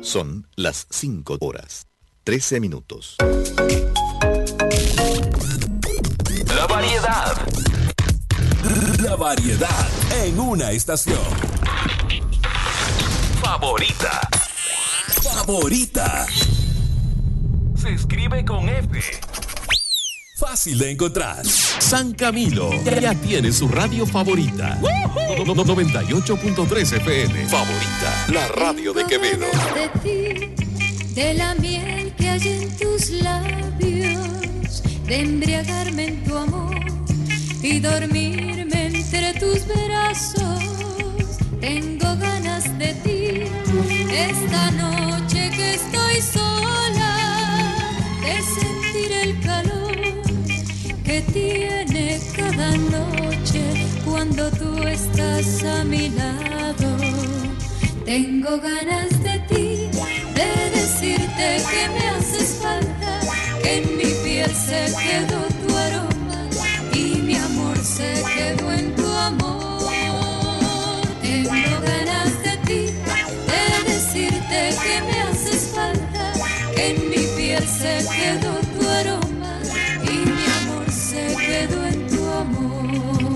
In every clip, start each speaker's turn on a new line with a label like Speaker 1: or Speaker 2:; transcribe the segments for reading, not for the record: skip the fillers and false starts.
Speaker 1: Son las 5 horas, 13 minutos.
Speaker 2: La variedad.
Speaker 3: La variedad en una estación.
Speaker 2: Favorita.
Speaker 3: Favorita.
Speaker 2: Se escribe con F.
Speaker 3: Fácil de encontrar.
Speaker 4: San Camilo ya tiene su radio favorita. 98.3 FM. Favorita, la radio de Quevedo.
Speaker 5: De ti, de la miel que hay en tus labios, de embriagarme en tu amor y dormirme entre tus brazos. Tengo ganas de ti esta noche que estoy sola, de sentir el calor que tiene cada noche cuando tú estás a mi lado. Tengo ganas de ti, de decirte que me haces falta, que en mi piel se quedó tu aroma y mi amor se quedó en tu amor. Tengo ganas de ti, de decirte que me haces falta, que en mi piel se quedó tu aroma y mi amor se quedó en tu amor.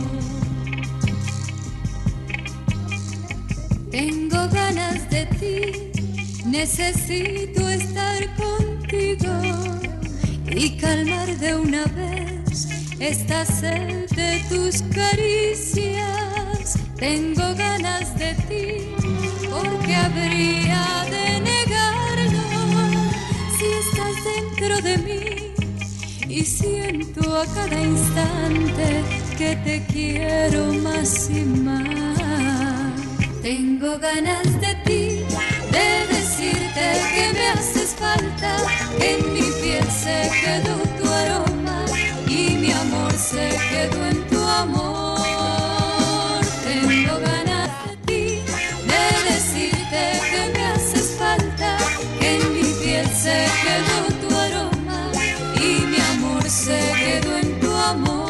Speaker 5: Tengo ganas de ti, necesito estar contigo y calmar de una vez esta sed de tus caricias. Tengo ganas de ti, porque habría de negarlo si estás dentro de mí y siento a cada instante que te quiero más y más. Tengo ganas de ti, de decirte que me haces falta, que en mi piel se quedó tu aroma y mi amor se quedó en tu amor. Tengo ganas de ti, de decirte que me haces falta, que en mi piel se quedó tu aroma y mi amor se quedó en tu amor.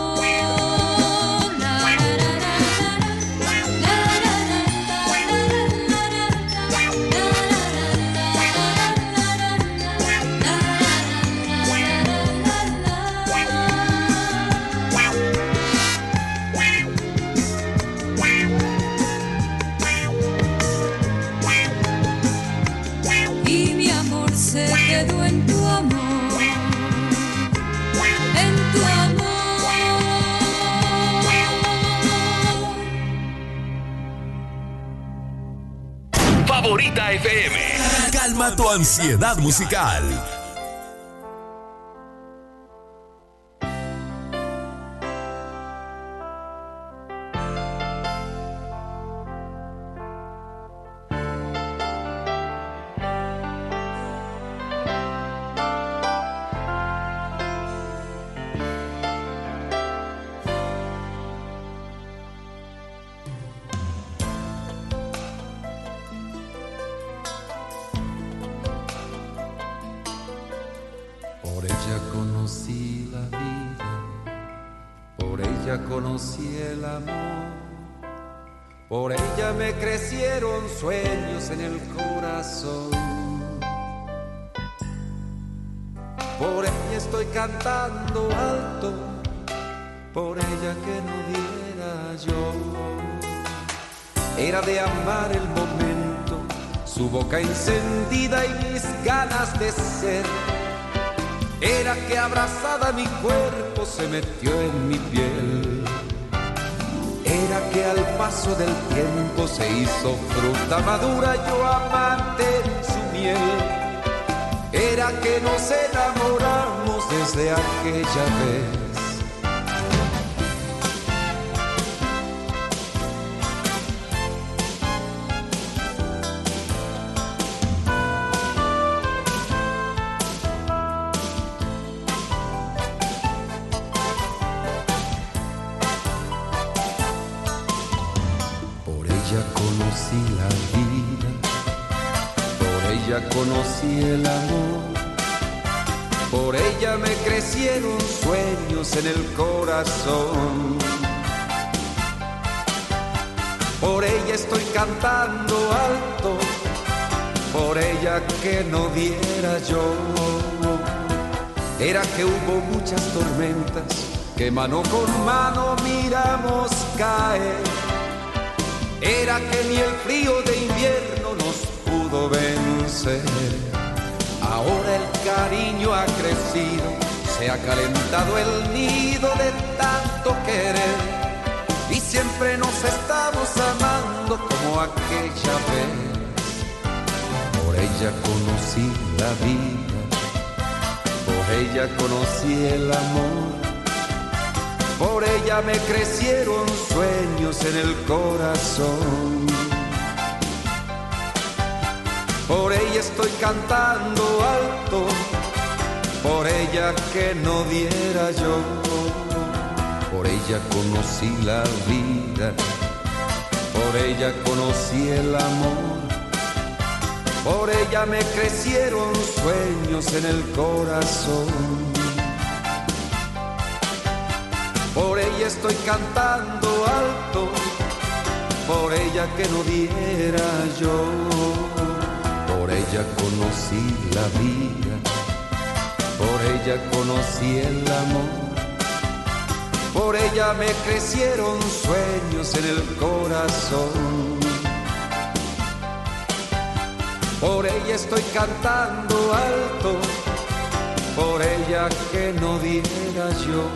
Speaker 5: Se quedó en tu amor, en tu amor.
Speaker 2: Favorita FM.
Speaker 3: Calma tu ansiedad musical.
Speaker 6: Conocí el amor, por ella me crecieron sueños en el corazón, por ella estoy cantando alto, por ella que no diera yo. Era de amar el momento, su boca encendida y mis ganas de ser. Era que abrazada mi cuerpo se metió en mi piel. Era que al paso del tiempo se hizo fruta madura, yo amante en su miel. Era que nos enamoramos desde aquella vez. Conocí el amor, por ella me crecieron sueños en el corazón, por ella estoy cantando alto, por ella que no diera yo. Era que hubo muchas tormentas que mano con mano miramos caer. Era que ni el frío de invierno nos pudo vencer. Ahora el cariño ha crecido, se ha calentado el nido de tanto querer, y siempre nos estamos amando como aquella vez. Por ella conocí la vida, por ella conocí el amor, por ella me crecieron sueños en el corazón. Por ella estoy cantando alto, por ella que no diera yo. Por ella conocí la vida, por ella conocí el amor, por ella me crecieron sueños en el corazón. Por ella estoy cantando alto, por ella que no diera yo. Por ella conocí la vida, por ella conocí el amor, por ella me crecieron sueños en el corazón. Por ella estoy cantando alto, por ella que no diera yo.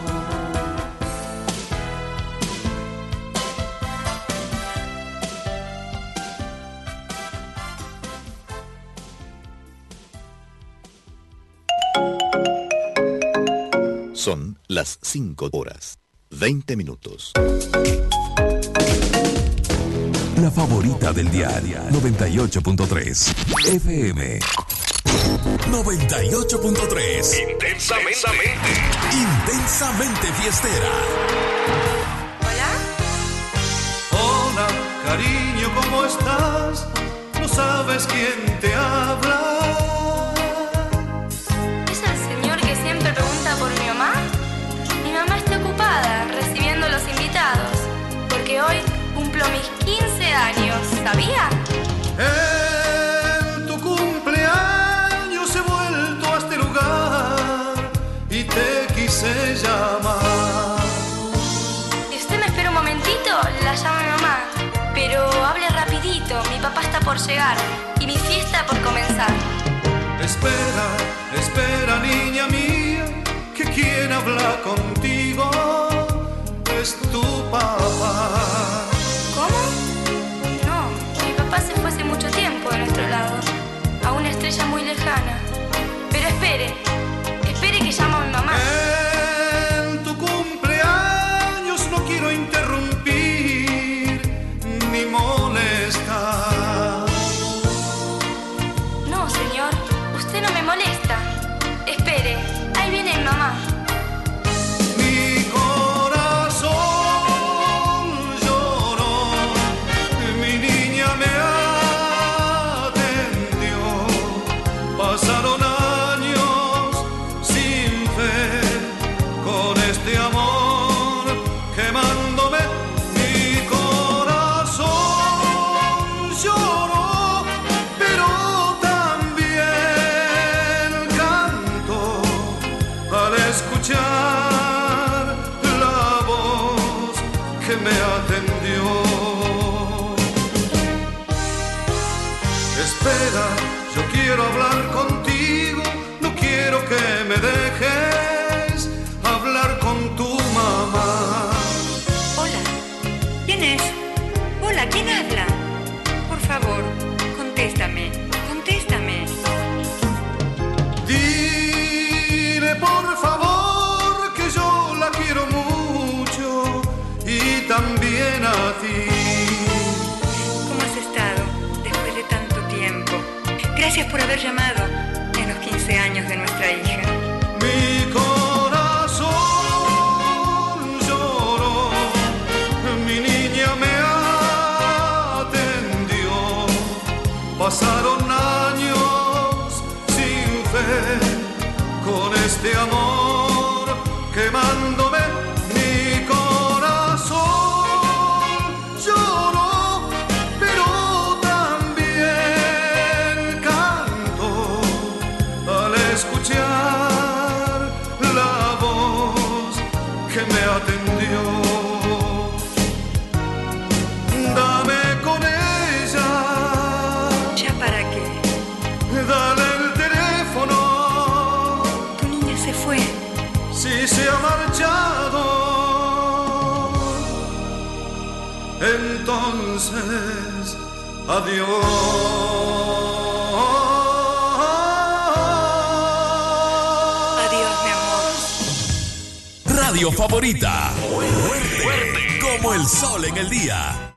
Speaker 1: Son las 5 horas, 20 minutos.
Speaker 3: La favorita del diario 98.3 FM 98.3 Intensamente fiestera.
Speaker 7: Hola, cariño, ¿cómo estás? No sabes quién te habla.
Speaker 8: ¿Es el señor que siempre pregunta por mi mamá? Mi mamá está ocupada recibiendo a los invitados, porque hoy cumplo mis 15 años, ¿sabía?
Speaker 7: En tu cumpleaños he vuelto a este lugar y te quise llamar.
Speaker 8: Si usted me espera un momentito, la llamo a mi mamá. Pero hable rapidito, mi papá está por llegar y mi fiesta por comenzar.
Speaker 7: Espera, espera, niña mía, que quien habla contigo es tu papá.
Speaker 8: ¿Cómo? No, mi papá se fue hace mucho tiempo de nuestro lado, a una estrella muy lejana. Pero espere que llamo a mi mamá.
Speaker 7: En tu cumpleaños no quiero interrumpir ni molestar.
Speaker 8: No, señor, usted no me molesta. Espere, ahí viene mi mamá.
Speaker 7: Mi corazón lloró, mi niña me atendió. Pasaron años sin fe, con este amor quemándome. Mi corazón lloró, pero también cantó al escuchar la voz que me atendió. Espera, yo quiero hablar contigo, no quiero que me dejes hablar con tu mamá.
Speaker 9: Hola, ¿quién es? Hola, ¿quién habla? Por favor, contéstame.
Speaker 7: Dile por favor que yo la quiero mucho y también a ti.
Speaker 9: ¿Cómo has estado después de tanto tiempo? Gracias por haber llamado en los 15 años de nuestra hija.
Speaker 7: Mi corazón lloró, mi niña me atendió. Pasaron años sin fe, con este amor quemándome. Mi corazón lloró, pero también Dios. Dame con ella.
Speaker 9: ¿Ya para qué?
Speaker 7: Dale el teléfono.
Speaker 9: Tu niña se fue.
Speaker 7: Si se ha marchado, entonces adiós.
Speaker 3: Radio favorita. Fuerte. Como el sol en el día.